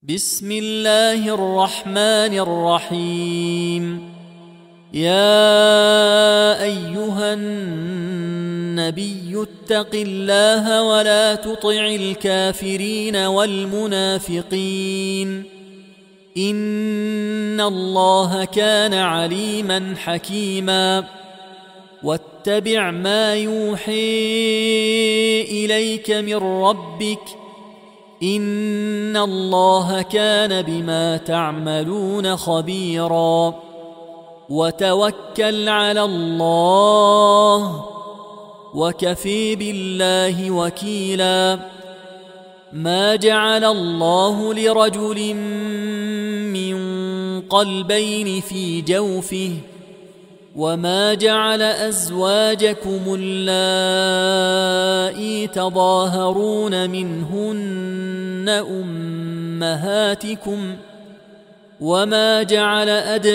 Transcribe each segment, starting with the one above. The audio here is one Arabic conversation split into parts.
بسم الله الرحمن الرحيم. يا أيها النبي اتق الله ولا تطع الكافرين والمنافقين إن الله كان عليما حكيما. واتبع ما يوحي إليك من ربك إن الله كان بما تعملون خبيرا. وتوكل على الله وكفي بالله وكيلا. ما جعل الله لرجل من قلبين في جوفه وما جعل أزواجكم اللائي تظاهرون منهن أمهاتكم وما جعل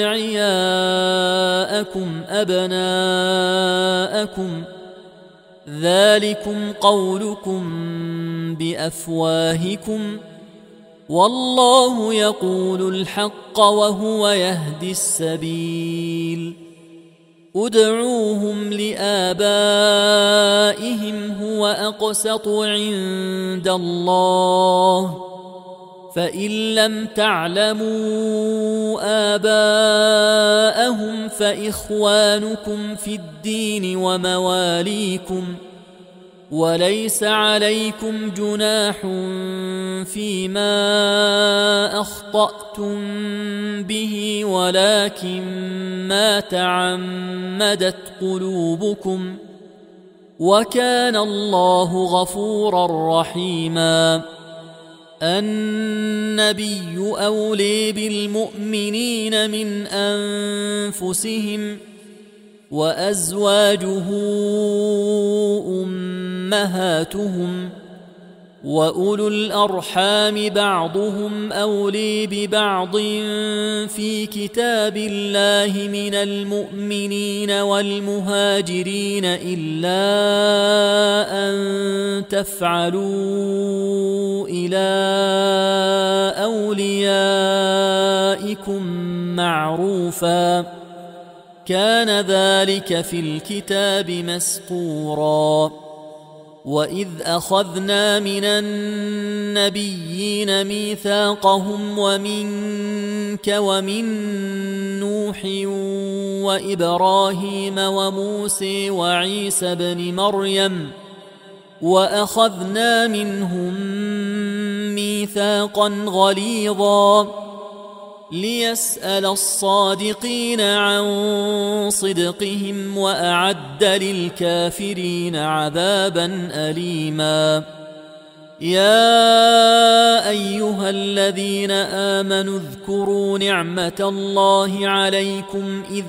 أدعياءكم أبناءكم ذلكم قولكم بأفواهكم والله يقول الحق وهو يهدي السبيل. ادعوهم لآبائهم هو أقسط عند الله فإن لم تعلموا آباءهم فإخوانكم في الدين ومواليكم وليس عليكم جناح فيما أخطأتم به ولكن ما تعمدت قلوبكم وكان الله غفورا رحيما. النبي أولي بالمؤمنين من أنفسهم وأزواجه أمهاتهم وأولو الأرحام بعضهم أولي ببعض في كتاب الله من المؤمنين والمهاجرين إلا أن تفعلوا إلى أوليائكم معروفا كان ذلك في الكتاب مسطورا. وإذ أخذنا من النبيين ميثاقهم ومنك ومن نوح وإبراهيم وموسى وعيسى بن مريم وأخذنا منهم ميثاقا غليظا ليسأل الصادقين عن صدقهم وأعد للكافرين عذابا أليما. يا أيها الذين آمنوا اذكروا نعمة الله عليكم إذ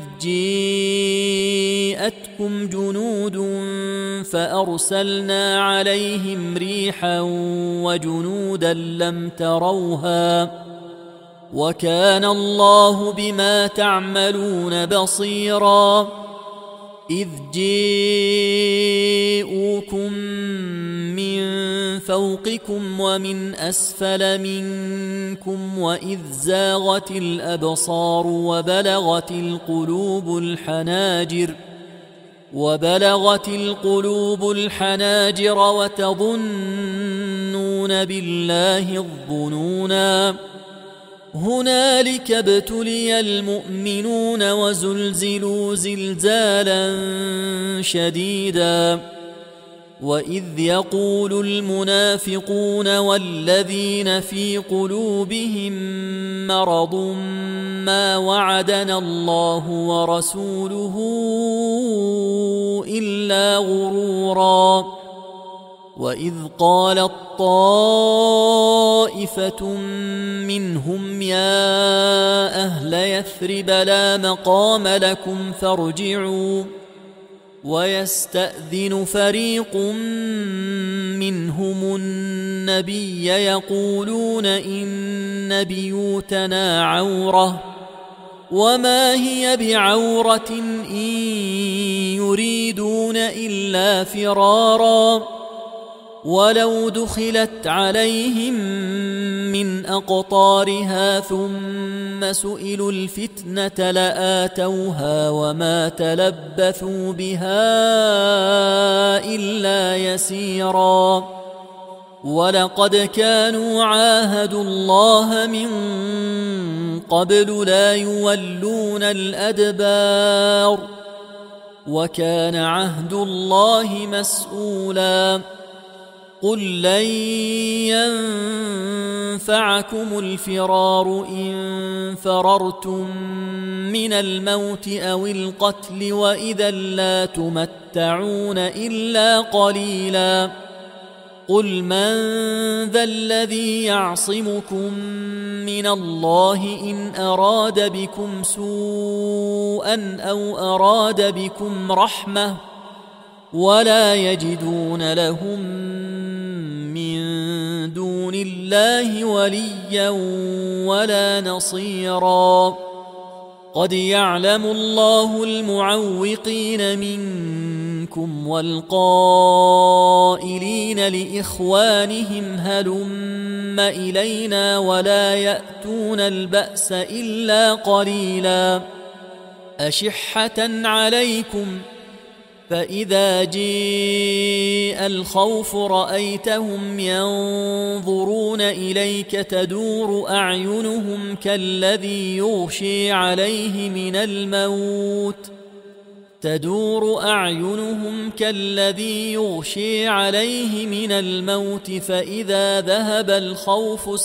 جاءتكم جنود فأرسلنا عليهم ريحا وجنودا لم تروها وكان الله بما تعملون بصيرا. إذ جاءوكم من فوقكم ومن أسفل منكم وإذ زاغت الأبصار وبلغت القلوب الحناجر وتظنون بالله الظنونا. هنالك ابتلي المؤمنون وزلزلوا زلزالا شديدا. وإذ يقول المنافقون والذين في قلوبهم مرض ما وعدنا الله ورسوله إلا غرورا. وإذ قالت طائفة منهم يا أهل يثرب لا مقام لكم فارجعوا ويستأذن فريق منهم النبي يقولون إن بيوتنا عورة وما هي بعورة إن يريدون إلا فرارا ولو دخلت عليهم من أقطارها ثم سئلوا الفتنة لآتوها وما تلبثوا بها إلا يسيرا ولقد كانوا عاهدوا الله من قبل لا يولون الأدبار وكان عهد الله مسؤولا قل لن ينفعكم الفرار إن فررتم من الموت أو القتل وإذا لا تمتعون إلا قليلا قل من ذا الذي يعصمكم من الله إن أراد بكم سوءا أو أراد بكم رحمة ولا يجدون لهم من دون الله وليا ولا نصيرا قد يعلم الله المعوقين منكم والقائلين لإخوانهم هلم إلينا ولا يأتون البأس إلا قليلا أشحة عليكم فإذا جاء الخوف رأيتهم ينظرون إليك تدور أعينهم كالذي يغشي عليه من الموت فإذا ذهب الخوف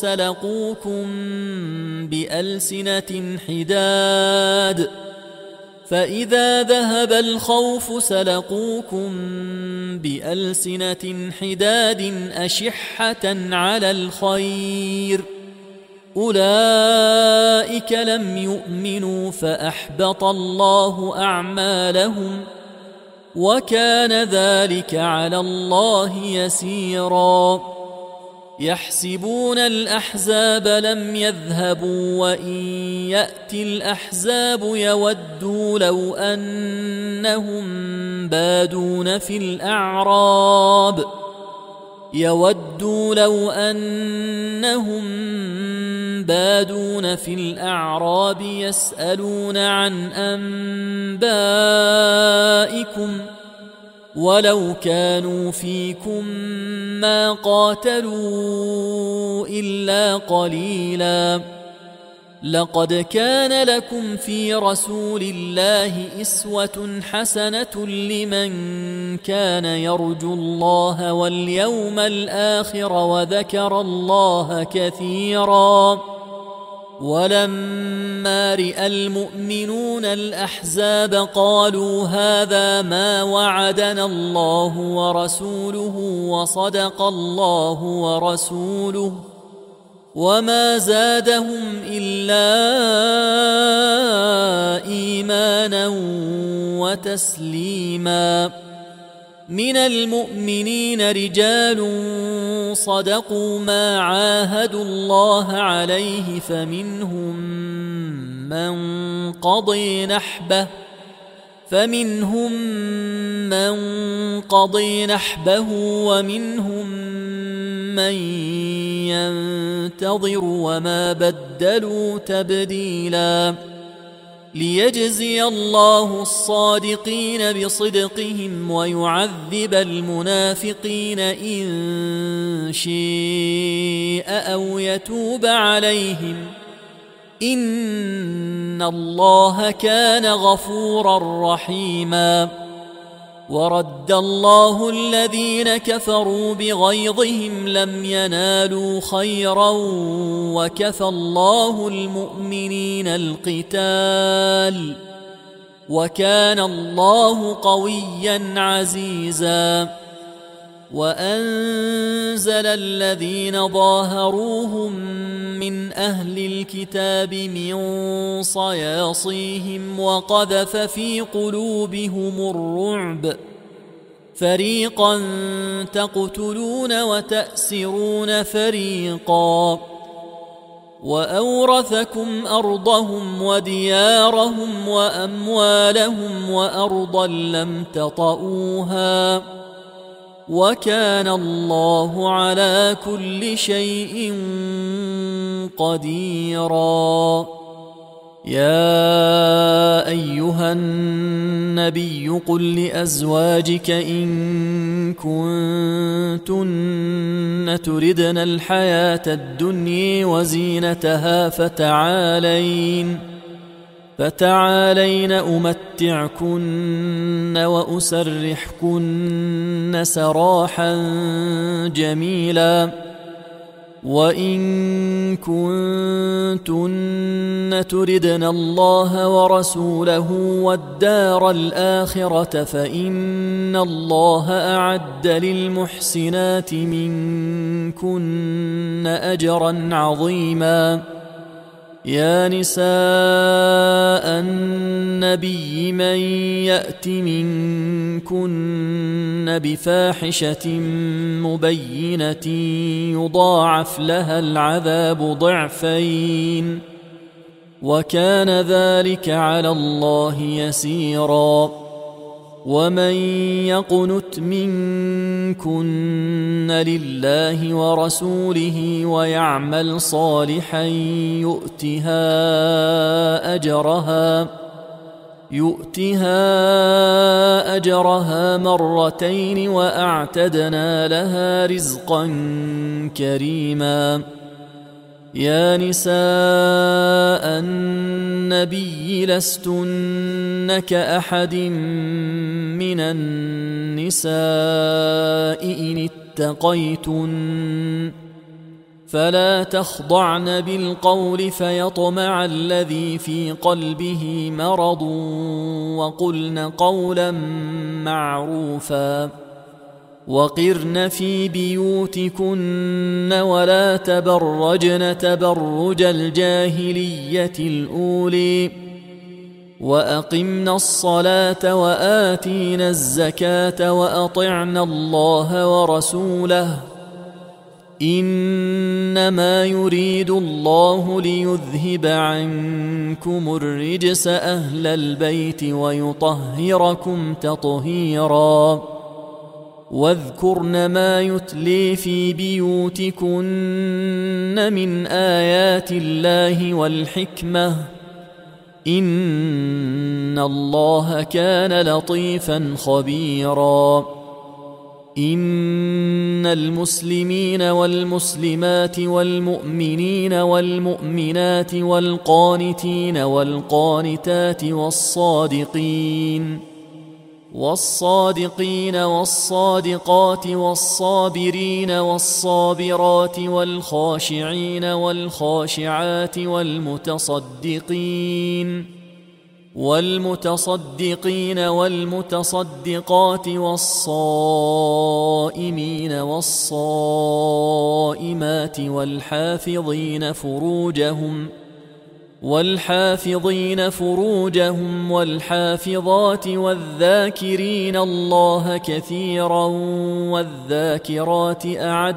سلقوكم بألسنة حداد أشحة على الخير أولئك لم يؤمنوا فأحبط الله أعمالهم وكان ذلك على الله يسيرا يحسبون الأحزاب لم يذهبوا وإن يأتي الأحزاب يودوا لو أنهم بادون في الأعراب يسألون عن أنبائكم ولو كانوا فيكم ما قاتلوا إلا قليلا لقد كان لكم في رسول الله أسوة حسنة لمن كان يرجو الله واليوم الآخر وذكر الله كثيرا ولما رأى المؤمنون الأحزاب قالوا هذا ما وعدنا الله ورسوله وصدق الله ورسوله وما زادهم إلا إيمانا وتسليما من المؤمنين رجال صدقوا ما عاهدوا الله عليه فمنهم من قضي نحبه ومنهم من ينتظر وما بدلوا تبديلا ليجزي الله الصادقين بصدقهم ويعذب المنافقين إن شاء أو يتوب عليهم إن الله كان غفورا رحيما ورد الله الذين كفروا بغيظهم لم ينالوا خيرا وكفى الله المؤمنين القتال وكان الله قويا عزيزا وأنزل الذين ظاهروهم من أهل الكتاب من صياصيهم وقذف في قلوبهم الرعب فريقا تقتلون وتأسرون فريقا وأورثكم أرضهم وديارهم وأموالهم وأرضا لم تطئوها وكان الله على كل شيء قديرا. يا أيها النبي قل لأزواجك إن كنتن تردن الحياة الدنيا وزينتها فتعالين أمتعكن وأسرحكن سراحا جميلا. وإن كنتن تردن الله ورسوله والدار الآخرة فإن الله أعد للمحسنات منكن أجرا عظيما. يا نساء النبي من يأت منكن بفاحشة مبينة يضاعف لها العذاب ضعفين وكان ذلك على الله يسيرا. ومن يقنت منكن لله ورسوله ويعمل صالحا يؤتها أجرها مرتين وأعتدنا لها رزقا كريما. يا نساء النبي لستن كأحد من النساء إن اتقيتن فلا تخضعن بالقول فيطمع الذي في قلبه مرض وقلن قولا معروفا. وقرن في بيوتكن ولا تبرجن تبرج الجاهلية الأولي وأقمنا الصلاة وآتينا الزكاة وأطعنا الله ورسوله إنما يريد الله ليذهب عنكم الرجس أهل البيت ويطهركم تطهيرا. واذكرن ما يتلي في بيوتكن من آيات الله والحكمة إن الله كان لطيفا خبيرا. إن المسلمين والمسلمات والمؤمنين والمؤمنات والقانتين والقانتات والصادقين والصادقات والصابرين والصابرات والخاشعين والخاشعات والمتصدقين والمتصدقات والصائمين والصائمات والحافظين فروجهم والحافظات والذاكرين الله كثيرا والذاكرات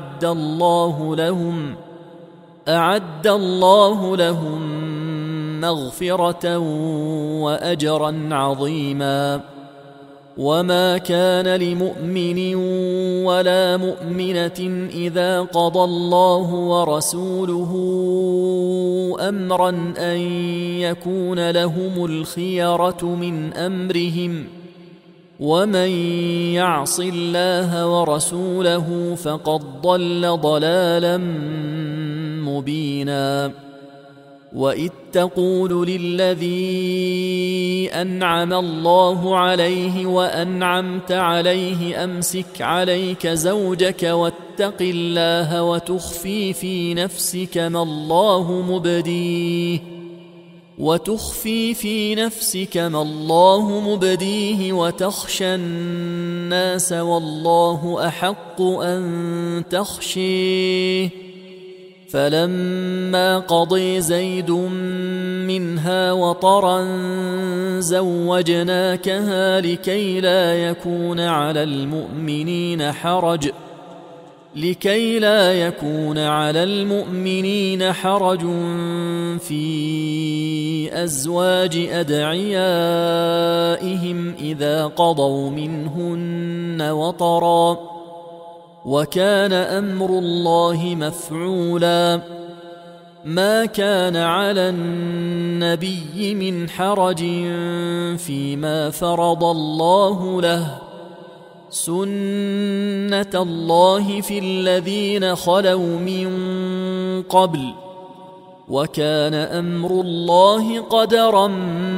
أعد الله لهم مغفرة وأجرا عظيما. وما كان لمؤمن ولا مؤمنة إذا قضى الله ورسوله أمرا أن يكون لهم الخيرة من أمرهم ومن يعص الله ورسوله فقد ضل ضلالا مبينا. وإذ تقول للذي أنعم الله عليه وأنعمت عليه أمسك عليك زوجك واتق الله وتخفي في نفسك ما الله مبديه وتخشى الناس والله أحق أن تخشيه. فلما قضي زيد منها وطرا زوجناكها لكي لا يكون على المؤمنين حرج في أزواج أدعيائهم إذا قضوا منهن وطرا وكان أمر الله مفعولا ما كان على النبي من حرج فيما فرض الله له سنة الله في الذين خلوا من قبل وكان أمر الله قدرا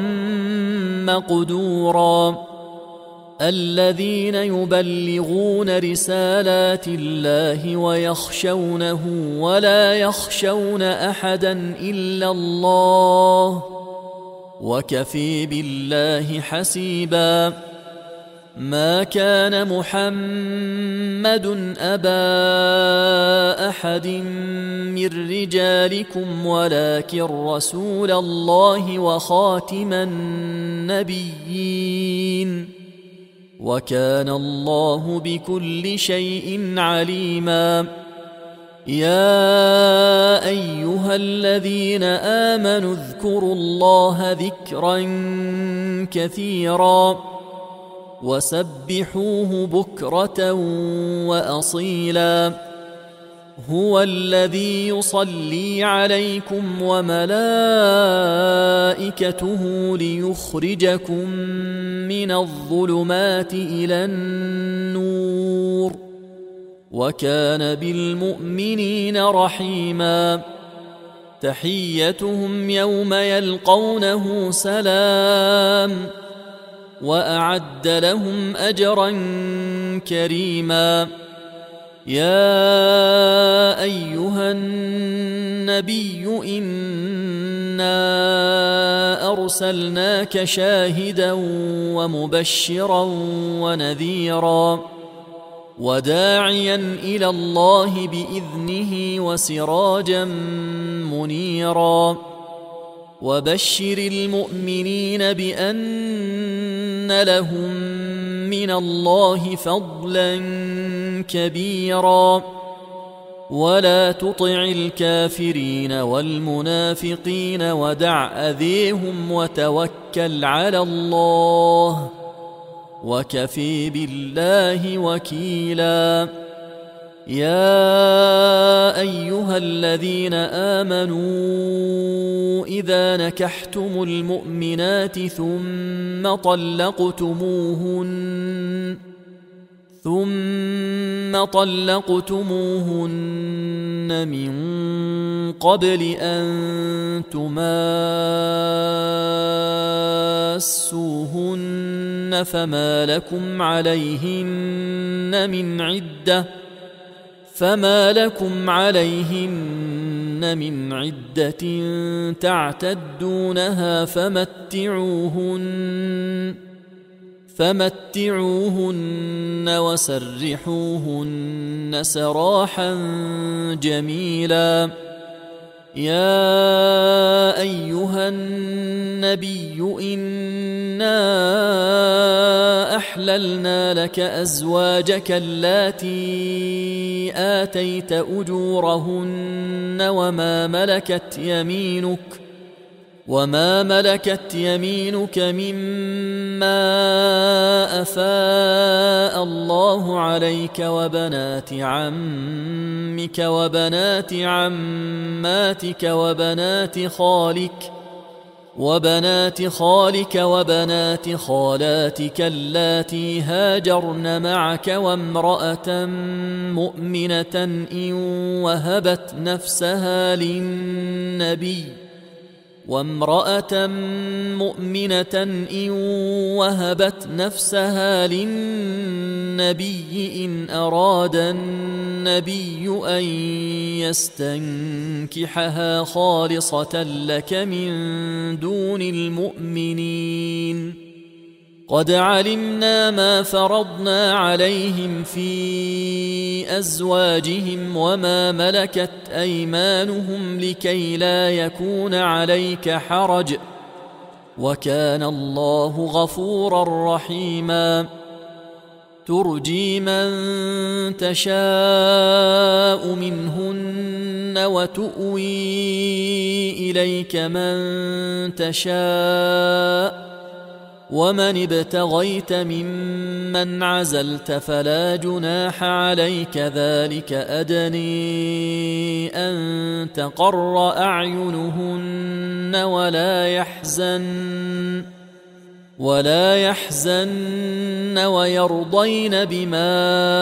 مقدورا الذين يبلغون رسالات الله ويخشونه ولا يخشون أحدا إلا الله وكفي بالله حسيبا ما كان محمد أبا أحد من رجالكم ولكن رسول الله وخاتم النبيين وكان الله بكل شيء عليما يا أيها الذين آمنوا اذكروا الله ذكرا كثيرا وسبحوه بكرة وأصيلا هو الذي يصلي عليكم وملائكته ليخرجكم من الظلمات إلى النور وكان بالمؤمنين رحيما تحيتهم يوم يلقونه سلام وأعد لهم أجرا كريما يا أيها النبي إنا أرسلناك شاهدا ومبشرا ونذيرا وداعيا إلى الله بإذنه وسراجا منيرا وبشر المؤمنين بأن لهم من الله فضلا كبيرا ولا تطع الكافرين والمنافقين ودع أذيهم وتوكل على الله وكفي بالله وكيلا يا أيها الذين آمنوا إذا نكحتم المؤمنات ثم طلقتموهن من قبل أن تماسوهن فما لكم عليهن من عدة تعتدونها فمتعوهن وسرحوهن سراحا جميلا يا أيها النبي إنا أحللنا لك أزواجك اللاتي آتيت أجورهن وما ملكت يمينك مما أفاء الله عليك وبنات عمك وبنات عماتك وبنات خالك وبنات خالاتك اللاتي هاجرن معك وامرأة مؤمنة إن وهبت نفسها للنبي إن أراد النبي أن يستنكحها خالصة لك من دون المؤمنين قد علمنا ما فرضنا عليهم في أزواجهم وما ملكت أيمانهم لكي لا يكون عليك حرج وكان الله غفورا رحيما ترجي من تشاء منهن وتؤوي إليك من تشاء ومن ابتغيت ممن عزلت فلا جناح عليك، ذلك أدني أن تقر أعينهن ولا يحزن ويرضين بما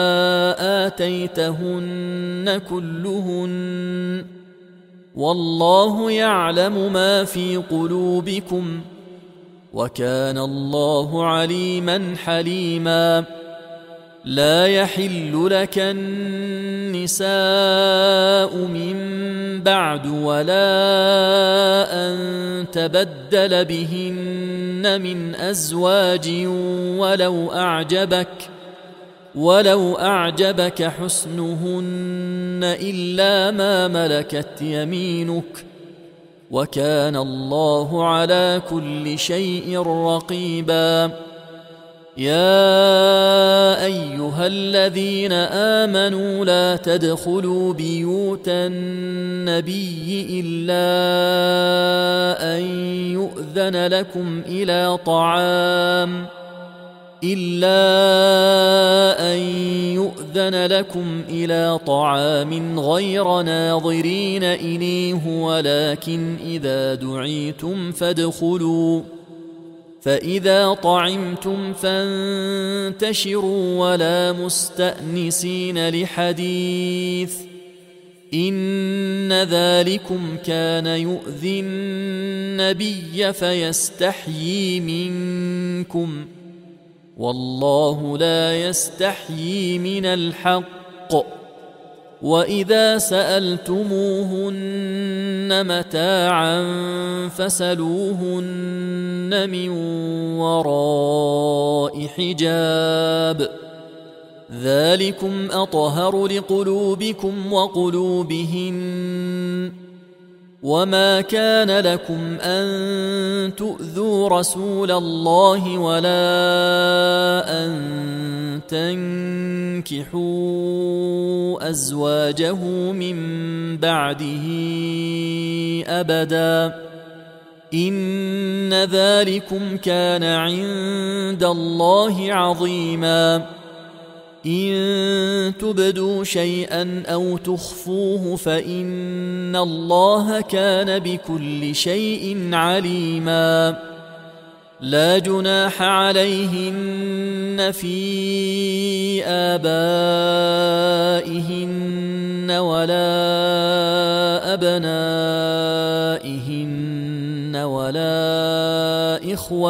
آتيتهن كلهن، والله يعلم ما في قلوبكم، وكان الله عليما حليما. لا يحل لك النساء من بعد ولا أن تبدل بهن من أزواج ولو أعجبك حسنهن إلا ما ملكت يمينك، وكان الله على كل شيء رقيبا. يا أيها الذين آمنوا لا تدخلوا بيوت النبي إلا أن يؤذن لكم إلى طعام غير ناظرين إليه، ولكن إذا دعيتم فادخلوا، فإذا طعمتم فانتشروا ولا مستأنسين لحديث، إن ذلكم كان يؤذي النبي فيستحيي منكم، والله لا يستحيي من الحق. وإذا سألتموهن متاعا فاسألوهن من وراء حجاب، ذلكم أطهر لقلوبكم وقلوبهن. وما كان لكم أن تؤذوا رسول الله ولا أن تنكحوا أزواجه من بعده أبدا، إن ذلكم كان عند الله عظيما. إن تبدوا شيئا أو تخفوه فإن الله كان بكل شيء عليما. لا جناح عليهن في آبائهن ولا أبنائهن ولا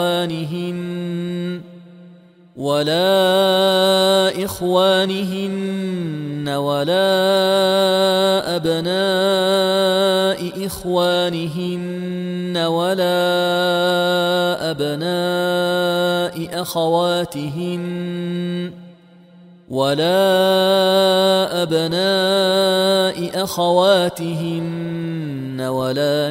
إخوانهن ولا أبناء إخوانهن ولا أبناء أخواتهن ولا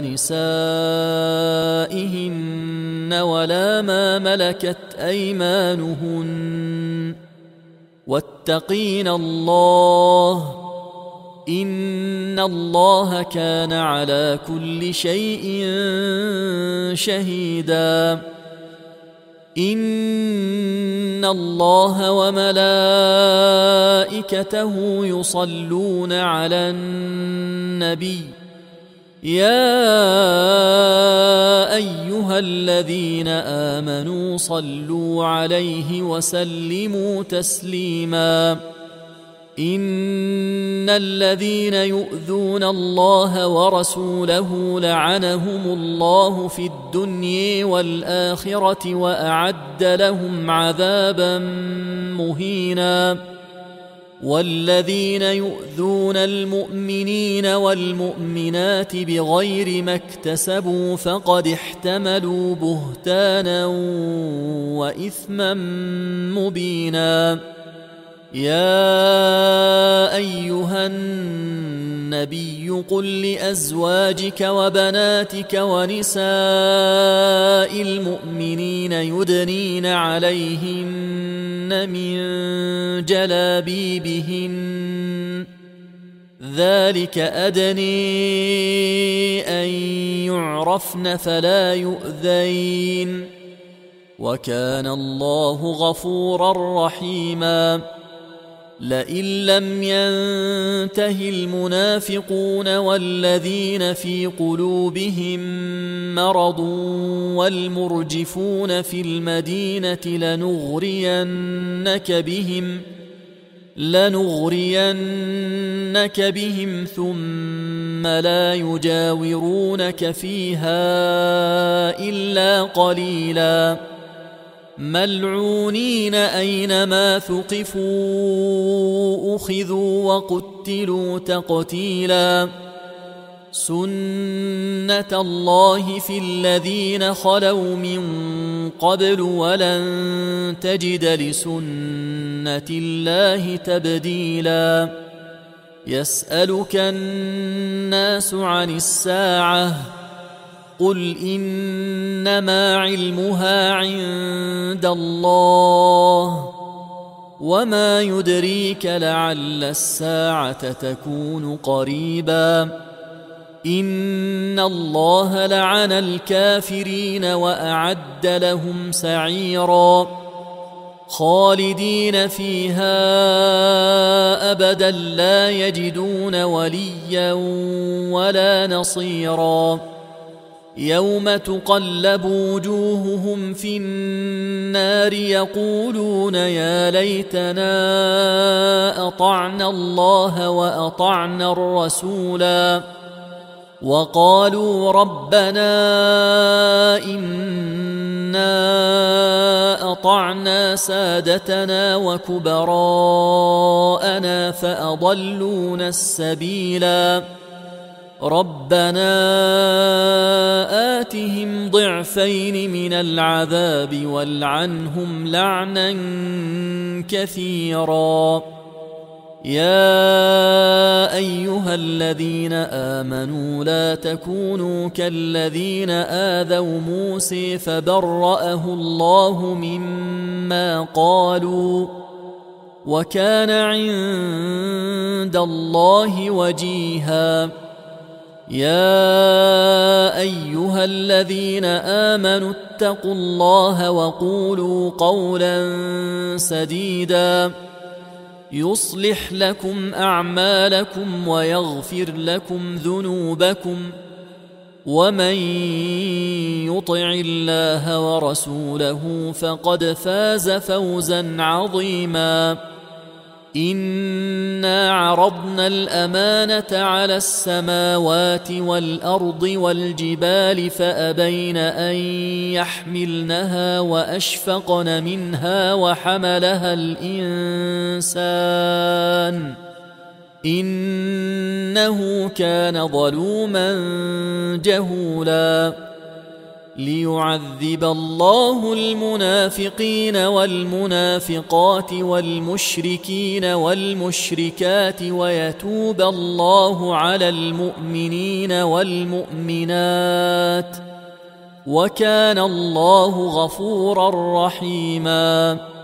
نسائهن ولا ما ملكت أيمانهن، واتقين الله، إن الله كان على كل شيء شهيدا. إن الله وملائكته يصلون على النبي، يا أيها الذين آمنوا صلوا عليه وسلموا تسليما. إن الذين يؤذون الله ورسوله لعنهم الله في الدنيا والآخرة وأعد لهم عذابا مهينا. والذين يؤذون المؤمنين والمؤمنات بغير ما اكتسبوا فقد احتملوا بهتانا وإثما مبينا. يا أيها النبي قل لأزواجك وبناتك ونساء المؤمنين يدنين عليهن من جلابيبهن، ذلك أدني أن يعرفن فلا يؤذين. وكان الله غفورا رحيما. لئن لم ينته المنافقون والذين في قلوبهم مرض والمرجفون في المدينة لنغرينك بهم ثم لا يجاورونك فيها إلا قليلا ملعونين أينما ثقفوا أخذوا وقتلوا تقتيلا. سنة الله في الذين خلوا من قبل ولن تجد لسنة الله تبديلا. يسألك الناس عن الساعة قل إنما علمها عند الله وما يدريك لعل الساعة تكون قريبا. إن الله لعن الكافرين وأعد لهم سعيرا خالدين فيها أبدا لا يجدون وليا ولا نصيرا. يوم تقلب وجوههم في النار يقولون يا ليتنا أطعنا الله وأطعنا الرسولا وقالوا ربنا إنا أطعنا سادتنا وكبراءنا فأضلونا السبيلا. ربنا آتهم ضعفين من العذاب والعنهم لعنا كثيرا. يا أيها الذين آمنوا لا تكونوا كالذين آذوا موسى فبرأه الله مما قالوا وكان عند الله وجيها. يا أيها الذين آمنوا اتقوا الله وقولوا قولا سديدا يصلح لكم أعمالكم ويغفر لكم ذنوبكم ومن يطع الله ورسوله فقد فاز فوزا عظيما. إنا عرضنا الأمانة على السماوات والأرض والجبال فأبين أن يحملنها وأشفقن منها وحملها الإنسان إنه كان ظلوما جهولا. ليعذب الله المنافقين والمنافقات والمشركين والمشركات ويتوب الله على المؤمنين والمؤمنات وكان الله غفورا رحيما.